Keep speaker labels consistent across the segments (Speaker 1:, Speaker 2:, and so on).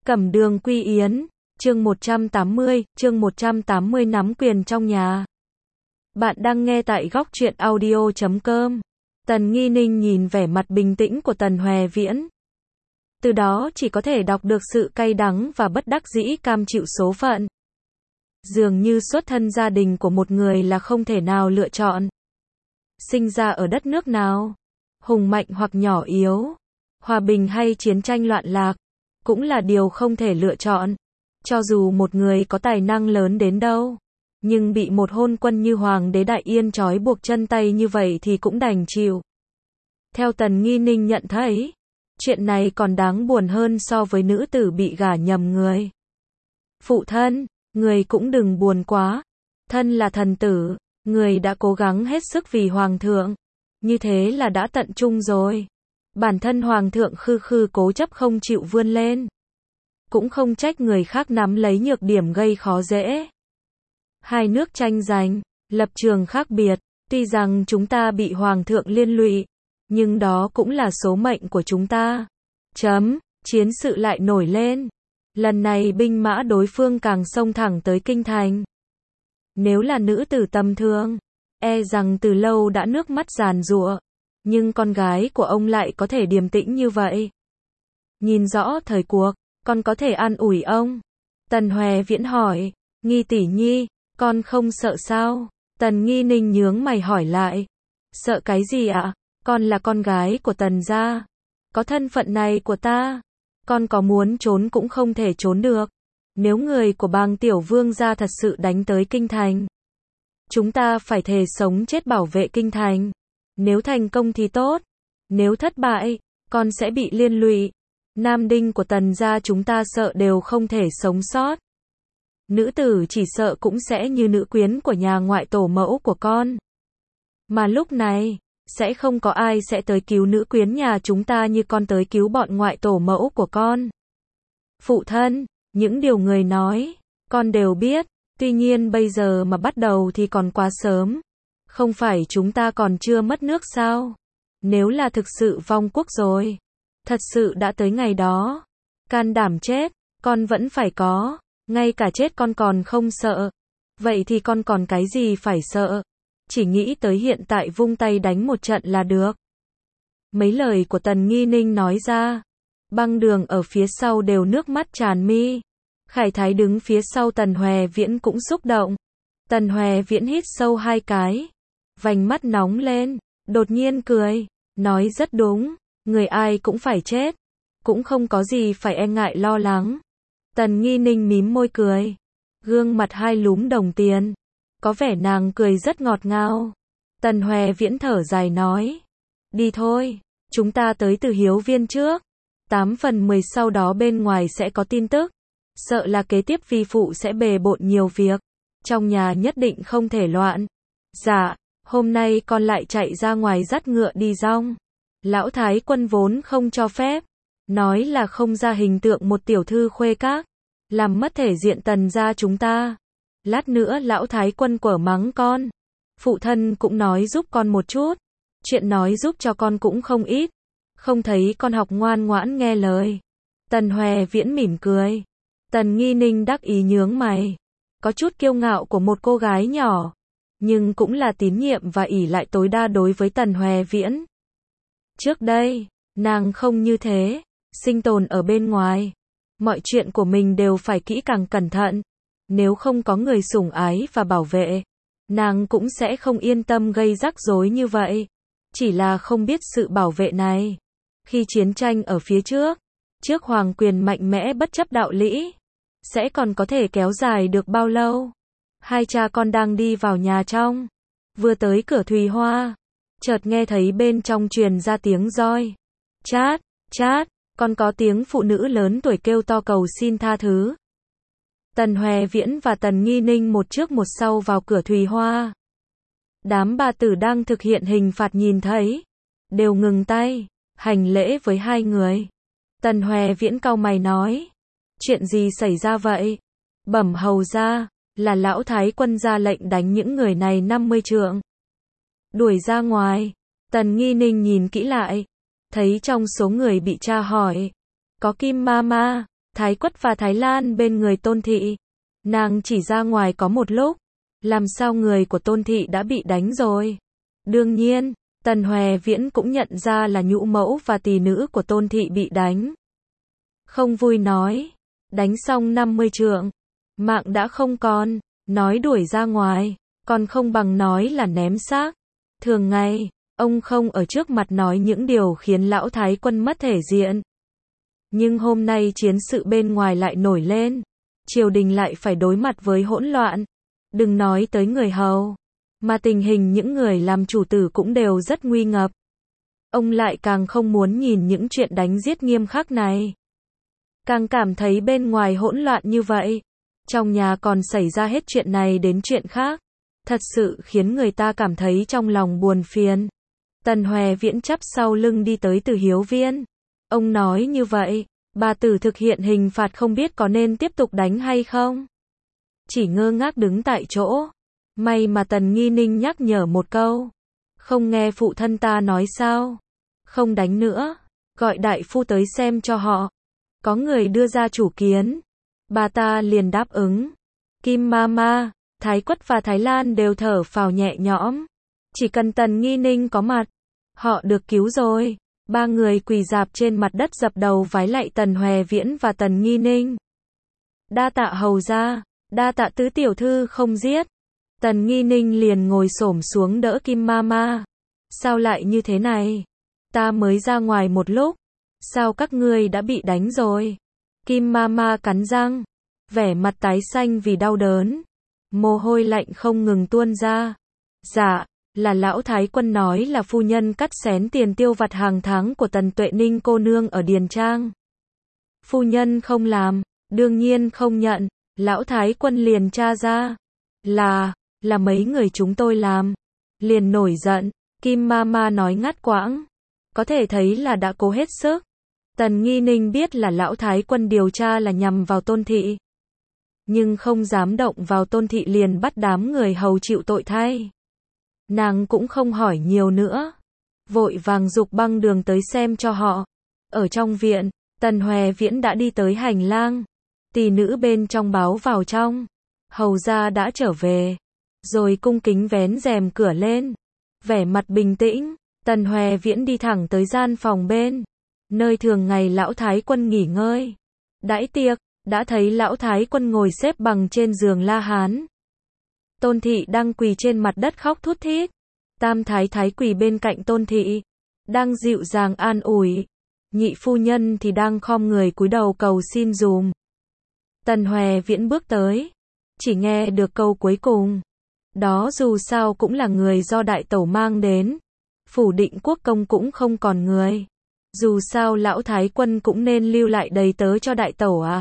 Speaker 1: Cẩm Đường Quy Yến, chương 180 nắm quyền trong nhà. Bạn đang nghe tại góc truyện audio.com. Tần Nghi Ninh nhìn vẻ mặt bình tĩnh của Tần Hoè Viễn. Từ đó chỉ có thể đọc được sự cay đắng và bất đắc dĩ cam chịu số phận. Dường như xuất thân gia đình của một người là không thể nào lựa chọn. Sinh ra ở đất nước nào, hùng mạnh hoặc nhỏ yếu, hòa bình hay chiến tranh loạn lạc, cũng là điều không thể lựa chọn. Cho dù một người có tài năng lớn đến đâu, nhưng bị một hôn quân như Hoàng đế Đại Yên trói buộc chân tay như vậy thì cũng đành chịu. Theo Tần Nghi Ninh nhận thấy, chuyện này còn đáng buồn hơn so với nữ tử bị gả nhầm người. Phụ thân, người cũng đừng buồn quá. Thân là thần tử, người đã cố gắng hết sức vì Hoàng thượng. Như thế là đã tận trung rồi. Bản thân Hoàng thượng khư cố chấp không chịu vươn lên. Cũng không trách người khác nắm lấy nhược điểm gây khó dễ. Hai nước tranh giành, lập trường khác biệt. Tuy rằng chúng ta bị Hoàng thượng liên lụy, nhưng đó cũng là số mệnh của chúng ta. Chiến sự lại nổi lên. Lần này binh mã đối phương càng xông thẳng tới kinh thành. Nếu là nữ tử tầm thường, e rằng từ lâu đã nước mắt giàn giụa. Nhưng con gái của ông lại có thể điềm tĩnh như vậy. Nhìn rõ thời cuộc, con có thể an ủi ông. Tần Hoè Viễn hỏi, Nghi tỷ nhi, con không sợ sao? Tần Nghi Ninh nhướng mày hỏi lại. Sợ cái gì ạ? Con là con gái của Tần gia. Có thân phận này của ta, con có muốn trốn cũng không thể trốn được. Nếu người của Bàng Tiểu Vương gia thật sự đánh tới kinh thành, chúng ta phải thề sống chết bảo vệ kinh thành. Nếu thành công thì tốt, nếu thất bại, con sẽ bị liên lụy. Nam đinh của Tần gia chúng ta sợ đều không thể sống sót. Nữ tử chỉ sợ cũng sẽ như nữ quyến của nhà ngoại tổ mẫu của con. Mà lúc này, sẽ không có ai sẽ tới cứu nữ quyến nhà chúng ta như con tới cứu bọn ngoại tổ mẫu của con. Phụ thân, những điều người nói, con đều biết, tuy nhiên bây giờ mà bắt đầu thì còn quá sớm. Không phải chúng ta còn chưa mất nước sao? Nếu là thực sự vong quốc rồi, thật sự đã tới ngày đó, can đảm chết, con vẫn phải có, ngay cả chết con còn không sợ. Vậy thì con còn cái gì phải sợ? Chỉ nghĩ tới hiện tại vung tay đánh một trận là được. Mấy lời của Tần Nghi Ninh nói ra, Băng Đường ở phía sau đều nước mắt tràn mi. Khải Thái đứng phía sau Tần Hoè Viễn cũng xúc động. Tần Hoè Viễn hít sâu hai cái, vành mắt nóng lên, đột nhiên cười, nói rất đúng, người ai cũng phải chết, cũng không có gì phải e ngại lo lắng. Tần Nghi Ninh mím môi cười, gương mặt hai lúm đồng tiền, có vẻ nàng cười rất ngọt ngào. Tần Hoè Viễn thở dài nói, đi thôi, chúng ta tới Từ Hiếu Viên trước, 8 phần 10 sau đó bên ngoài sẽ có tin tức, sợ là kế tiếp vi phụ sẽ bề bộn nhiều việc, trong nhà nhất định không thể loạn. Dạ, hôm nay con lại chạy ra ngoài dắt ngựa đi rong. Lão Thái Quân vốn không cho phép, nói là không ra hình tượng một tiểu thư khuê các, làm mất thể diện Tần gia chúng ta. Lát nữa Lão Thái Quân quở mắng con. Phụ thân cũng nói giúp con một chút, chuyện nói giúp cho con cũng không ít, không thấy con học ngoan ngoãn nghe lời. Tần Hoè Viễn mỉm cười. Tần Nghi Ninh đắc ý nhướng mày, có chút kiêu ngạo của một cô gái nhỏ, nhưng cũng là tín nhiệm và ỷ lại tối đa đối với Tần Hoè Viễn. Trước đây, nàng không như thế, sinh tồn ở bên ngoài, mọi chuyện của mình đều phải kỹ càng cẩn thận, nếu không có người sủng ái và bảo vệ, nàng cũng sẽ không yên tâm gây rắc rối như vậy. Chỉ là không biết sự bảo vệ này, khi chiến tranh ở phía trước, trước hoàng quyền mạnh mẽ bất chấp đạo lý, sẽ còn có thể kéo dài được bao lâu. Hai cha con đang đi vào nhà trong, vừa tới cửa Thùy Hoa, chợt nghe thấy bên trong truyền ra tiếng roi. Chát, chát, còn có tiếng phụ nữ lớn tuổi kêu to cầu xin tha thứ. Tần Hoè Viễn và Tần Nghi Ninh một trước một sau vào cửa Thùy Hoa. Đám bà tử đang thực hiện hình phạt nhìn thấy, đều ngừng tay, hành lễ với hai người. Tần Hoè Viễn cau mày nói, chuyện gì xảy ra vậy? Bẩm hầu ra, là Lão Thái Quân ra lệnh đánh những người này 50 trượng. Đuổi ra ngoài. Tần Nghi Ninh nhìn kỹ lại, thấy trong số người bị tra hỏi, có Kim Mama, Thái Quất và Thái Lan bên người Tôn Thị. Nàng chỉ ra ngoài có một lúc. Làm sao người của Tôn Thị đã bị đánh rồi? Đương nhiên, Tần Hoè Viễn cũng nhận ra là nhũ mẫu và tỳ nữ của Tôn Thị bị đánh. Không vui nói. Đánh xong 50 trượng. Mạng đã không còn. Nói đuổi ra ngoài. Còn không bằng nói là ném xác. Thường ngày, ông không ở trước mặt nói những điều khiến lão Thái Quân mất thể diện. Nhưng hôm nay chiến sự bên ngoài lại nổi lên. Triều đình lại phải đối mặt với hỗn loạn. Đừng nói tới người hầu. Mà tình hình những người làm chủ tử cũng đều rất nguy ngập. Ông lại càng không muốn nhìn những chuyện đánh giết nghiêm khắc này. Càng cảm thấy bên ngoài hỗn loạn như vậy. Trong nhà còn xảy ra hết chuyện này đến chuyện khác. Thật sự khiến người ta cảm thấy trong lòng buồn phiền. Tần Hoè Viễn chắp sau lưng đi tới Từ Hiếu Viên. Ông nói như vậy, bà tử thực hiện hình phạt không biết có nên tiếp tục đánh hay không. Chỉ ngơ ngác đứng tại chỗ. May mà Tần Nghi Ninh nhắc nhở một câu. Không nghe phụ thân ta nói sao? Không đánh nữa. Gọi đại phu tới xem cho họ. Có người đưa ra chủ kiến. Bà ta liền đáp ứng. Kim Mama, Thái Quất và Thái Lan đều thở phào nhẹ nhõm. Chỉ cần Tần Nghi Ninh có mặt, họ được cứu rồi. Ba người quỳ rạp trên mặt đất dập đầu vái lạy Tần Hoè Viễn và Tần Nghi Ninh. Đa tạ hầu gia, đa tạ tứ tiểu thư không giết. Tần Nghi Ninh liền ngồi xổm xuống đỡ Kim Mama. Sao lại như thế này? Ta mới ra ngoài một lúc. Sao các ngươi đã bị đánh rồi? Kim Mama cắn răng, vẻ mặt tái xanh vì đau đớn. Mồ hôi lạnh không ngừng tuôn ra. Dạ, là lão Thái Quân nói là phu nhân cắt xén tiền tiêu vặt hàng tháng của Tần Tuệ Ninh cô nương ở Điền Trang. Phu nhân không làm, đương nhiên không nhận. Lão Thái Quân liền tra ra. Là mấy người chúng tôi làm. Liền nổi giận. Kim Mama nói ngắt quãng. Có thể thấy là đã cố hết sức. Tần Nghi Ninh biết là lão Thái Quân điều tra là nhằm vào Tôn Thị. Nhưng không dám động vào Tôn Thị liền bắt đám người hầu chịu tội thay. Nàng cũng không hỏi nhiều nữa. Vội vàng giục Băng Đường tới xem cho họ. Ở trong viện, Tần Hoè Viễn đã đi tới hành lang. Tỳ nữ bên trong báo vào trong. Hầu gia đã trở về. Rồi cung kính vén rèm cửa lên. Vẻ mặt bình tĩnh, Tần Hoè Viễn đi thẳng tới gian phòng bên. Nơi thường ngày lão Thái Quân nghỉ ngơi. Đãi tiệc, đã thấy lão Thái Quân ngồi xếp bằng trên giường La Hán. Tôn Thị đang quỳ trên mặt đất khóc thút thít. Tam Thái Thái quỳ bên cạnh Tôn Thị, đang dịu dàng an ủi. Nhị phu nhân thì đang khom người cúi đầu cầu xin dùm. Tần Hoè Viễn bước tới, chỉ nghe được câu cuối cùng. Đó dù sao cũng là người do đại tẩu mang đến. Phủ Định Quốc công cũng không còn người. Dù sao lão Thái Quân cũng nên lưu lại đầy tớ cho đại tẩu à.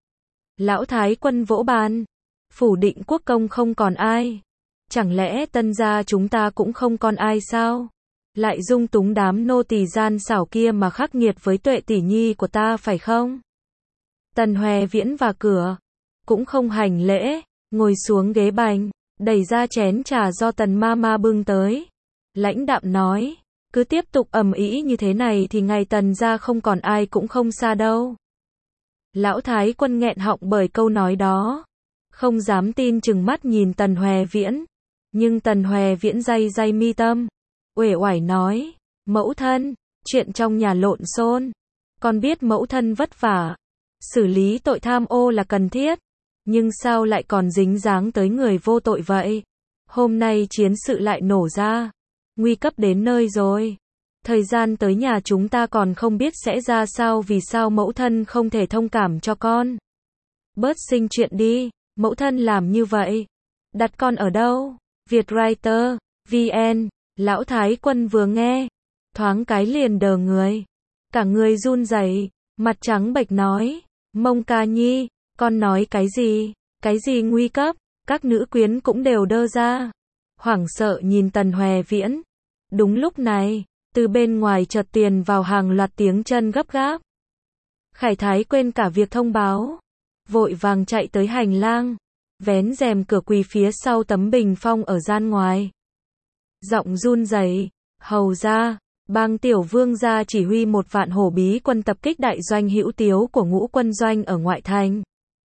Speaker 1: Lão Thái Quân vỗ bàn. Phủ Định Quốc công không còn ai. Chẳng lẽ Tân gia chúng ta cũng không còn ai sao? Lại dung túng đám nô tỳ gian xảo kia mà khắc nghiệt với Tuệ tỷ nhi của ta phải không? Tần Hoè Viễn vào cửa, cũng không hành lễ, ngồi xuống ghế bành, đẩy ra chén trà do Tần Mama bưng tới. Lãnh đạm nói, cứ tiếp tục ầm ĩ như thế này thì ngày Tần gia không còn ai cũng không xa đâu. Lão Thái Quân nghẹn họng bởi câu nói đó, không dám tin chừng mắt nhìn Tần Hoè Viễn. Nhưng Tần Hoè Viễn day day mi tâm, uể oải nói, mẫu thân, chuyện trong nhà lộn xộn, con biết mẫu thân vất vả, xử lý tội tham ô là cần thiết, nhưng sao lại còn dính dáng tới người vô tội vậy? Hôm nay chiến sự lại nổ ra, nguy cấp đến nơi rồi. Thời gian tới nhà chúng ta còn không biết sẽ ra sao, vì sao mẫu thân không thể thông cảm cho con? Bớt sinh chuyện đi, mẫu thân làm như vậy. Đặt con ở đâu? Vietwriter, VN, lão Thái Quân vừa nghe, thoáng cái liền đờ người. Cả người run rẩy, mặt trắng bệch nói, Mông Ca Nhi, con nói cái gì? Cái gì nguy cấp? Các nữ quyến cũng đều đơ ra. Hoảng sợ nhìn Tần Hoè Viễn. Đúng lúc này, từ bên ngoài chợt tiền vào hàng loạt tiếng chân gấp gáp. Khải Thái quên cả việc thông báo. Vội vàng chạy tới hành lang. Vén rèm cửa quỳ phía sau tấm bình phong ở gian ngoài. Giọng run rẩy, hầu ra, Bang Tiểu Vương gia chỉ huy 1 vạn hổ bí quân tập kích đại doanh Hữu Tiếu của Ngũ quân doanh ở ngoại thành.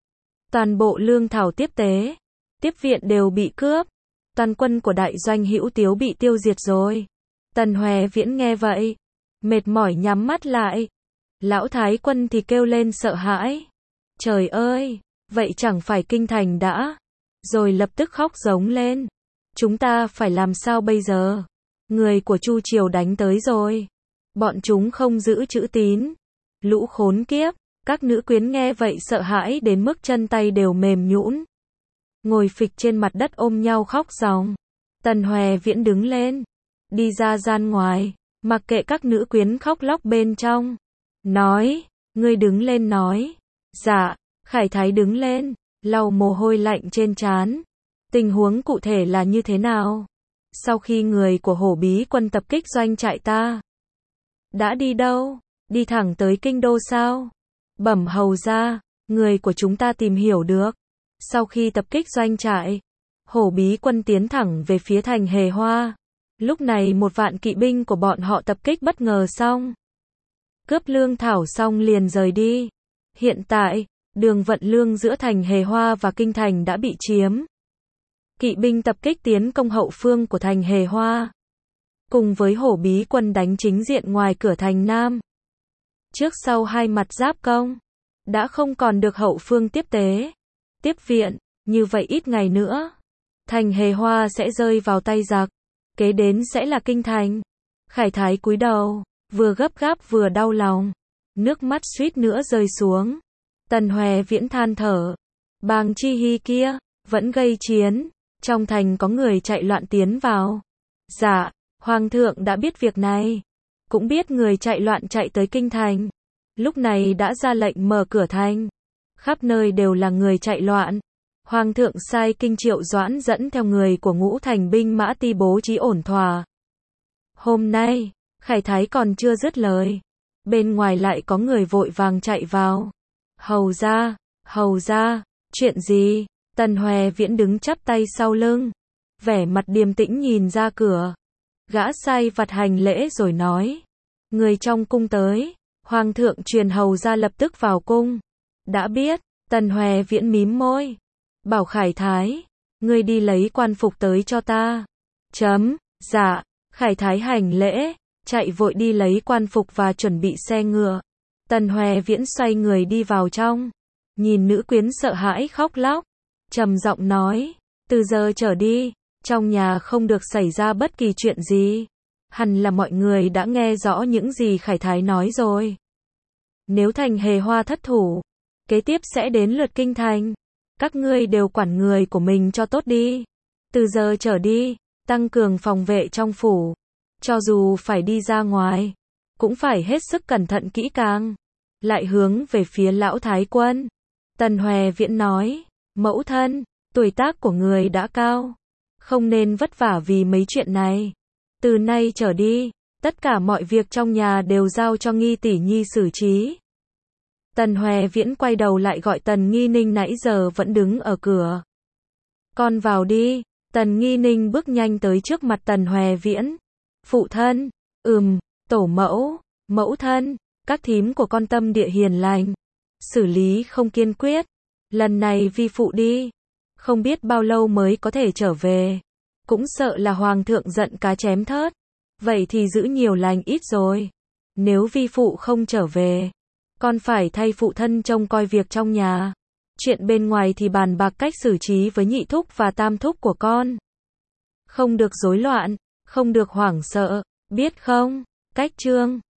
Speaker 1: Toàn bộ lương thảo tiếp tế, tiếp viện đều bị cướp. Toàn quân của đại doanh Hữu Tiếu bị tiêu diệt rồi. Tần Hoè Viễn nghe vậy, mệt mỏi nhắm mắt lại. Lão Thái quân thì kêu lên sợ hãi. Trời ơi, vậy chẳng phải kinh thành đã. Rồi lập tức khóc giống lên. Chúng ta phải làm sao bây giờ? Người của Chu triều đánh tới rồi. Bọn chúng không giữ chữ tín. Lũ khốn kiếp. Các nữ quyến nghe vậy sợ hãi đến mức chân tay đều mềm nhũn. Ngồi phịch trên mặt đất ôm nhau khóc ròng. Tần Hoè Viễn đứng lên. Đi ra gian ngoài. Mặc kệ các nữ quyến khóc lóc bên trong. Nói. Ngươi đứng lên nói. Dạ. Khải Thái đứng lên. Lau mồ hôi lạnh trên trán. Tình huống cụ thể là như thế nào? Sau khi người của hổ bí quân tập kích doanh trại ta. Đã đi đâu? Đi thẳng tới kinh đô sao? Bẩm hầu ra, người của chúng ta tìm hiểu được. Sau khi tập kích doanh trại, hổ bí quân tiến thẳng về phía thành Hề Hoa. Lúc này 1 vạn kỵ binh của bọn họ tập kích bất ngờ xong. Cướp lương thảo xong liền rời đi. Hiện tại, đường vận lương giữa thành Hề Hoa và kinh thành đã bị chiếm. Kỵ binh tập kích tiến công hậu phương của thành Hề Hoa. Cùng với hổ bí quân đánh chính diện ngoài cửa thành Nam. Trước sau hai mặt giáp công. Đã không còn được hậu phương tiếp tế. Tiếp viện, như vậy ít ngày nữa. Thành Hề Hoa sẽ rơi vào tay giặc. Kế đến sẽ là kinh thành. Khải Thái cúi đầu, vừa gấp gáp vừa đau lòng. Nước mắt suýt nữa rơi xuống. Tần Hoè Viễn than thở. Bàng Chi Hy kia, vẫn gây chiến. Trong thành có người chạy loạn tiến vào. Dạ, Hoàng thượng đã biết việc này. Cũng biết người chạy loạn chạy tới kinh thành. Lúc này đã ra lệnh mở cửa thành. Khắp nơi đều là người chạy loạn. Hoàng thượng sai Kinh Triệu Doãn dẫn theo người của Ngũ thành binh mã ti bố trí ổn thỏa. Hôm nay, Khải Thái còn chưa dứt lời. Bên ngoài lại có người vội vàng chạy vào. Hầu ra, chuyện gì? Tần Hoè Viễn đứng chắp tay sau lưng. Vẻ mặt điềm tĩnh nhìn ra cửa. Gã sai vặt hành lễ rồi nói. Người trong cung tới. Hoàng thượng truyền hầu ra lập tức vào cung. Đã biết, Tần Hoè Viễn mím môi. Bảo Khải Thái. Ngươi đi lấy quan phục tới cho ta. Dạ. Khải Thái hành lễ. Chạy vội đi lấy quan phục và chuẩn bị xe ngựa. Tần Hoè Viễn xoay người đi vào trong. Nhìn nữ quyến sợ hãi khóc lóc. Trầm giọng nói. Từ giờ trở đi, trong nhà không được xảy ra bất kỳ chuyện gì. Hẳn là mọi người đã nghe rõ những gì Khải Thái nói rồi. Nếu thành Hề Hoa thất thủ, kế tiếp sẽ đến lượt kinh thành. Các ngươi đều quản người của mình cho tốt đi. Từ giờ trở đi, tăng cường phòng vệ trong phủ. Cho dù phải đi ra ngoài, cũng phải hết sức cẩn thận kỹ càng. Lại hướng về phía lão Thái quân. Tần Hoè Viễn nói, mẫu thân, tuổi tác của người đã cao. Không nên vất vả vì mấy chuyện này. Từ nay trở đi, tất cả mọi việc trong nhà đều giao cho Nghi tỷ nhi xử trí. Tần Hoè Viễn quay đầu lại gọi Tần Nghi Ninh nãy giờ vẫn đứng ở cửa. Con vào đi. Tần Nghi Ninh bước nhanh tới trước mặt Tần Hoè Viễn. Phụ thân, tổ mẫu, mẫu thân, các thím của con tâm địa hiền lành. Xử lý không kiên quyết. Lần này vi phụ đi. Không biết bao lâu mới có thể trở về. Cũng sợ là hoàng thượng giận cá chém thớt. Vậy thì giữ nhiều lành ít rồi. Nếu vi phụ không trở về, con phải thay phụ thân trông coi việc trong nhà. Chuyện bên ngoài thì bàn bạc cách xử trí với nhị thúc và tam thúc của con. Không được rối loạn, không được hoảng sợ, biết không? Cách chương